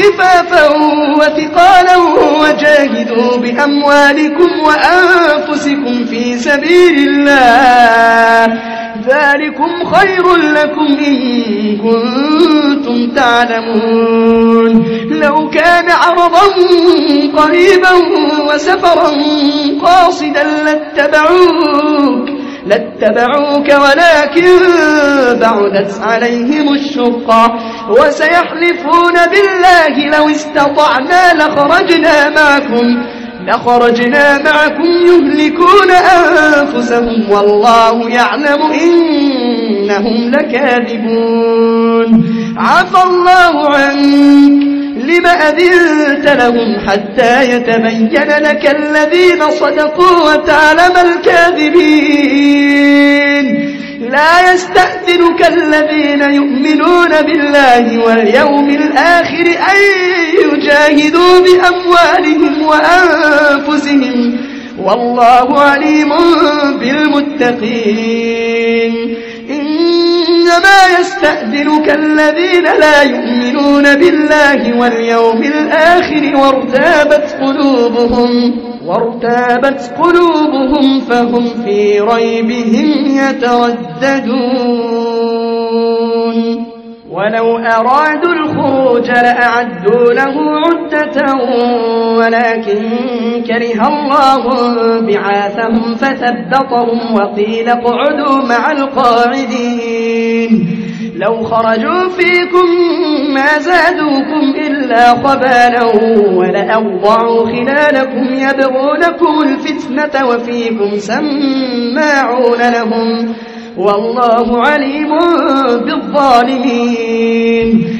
خفافا وثقالا وجاهدوا بأموالكم وأنفسكم في سبيل الله ذلكم خير لكم إن كنتم تعلمون لو كان عرضا قريبا وسفرا قاصدا لاتبعوك ولكن بعدت عليهم الشقة وسيحلفون بالله لو استطعنا لخرجنا معكم يهلكون أنفسهم والله يعلم إنهم لكاذبون عفى الله عنك لم أذنت لهم حتى يتبين لك الذين صدقوا وتعلم الكاذبين لا يستأذنك الذين يؤمنون بالله واليوم الآخر أن يجاهدوا بأموالهم وأنفسهم والله عليم بالمتقين إنما يستأذنك الذين لا يؤمنون بالله واليوم الآخر وارتابت قلوبهم فهم في ريبهم يترددون ولو أرادوا الخروج لأعدوا له عدة ولكن كره الله بعاثهم فثبطهم وقيل اقعدوا مع القاعدين لو خرجوا فيكم ما زادوكم إلا خبالا ولأوضعوا خلالكم يبغونكم الفتنة وفيكم سماعون لهم والله عليم بالظالمين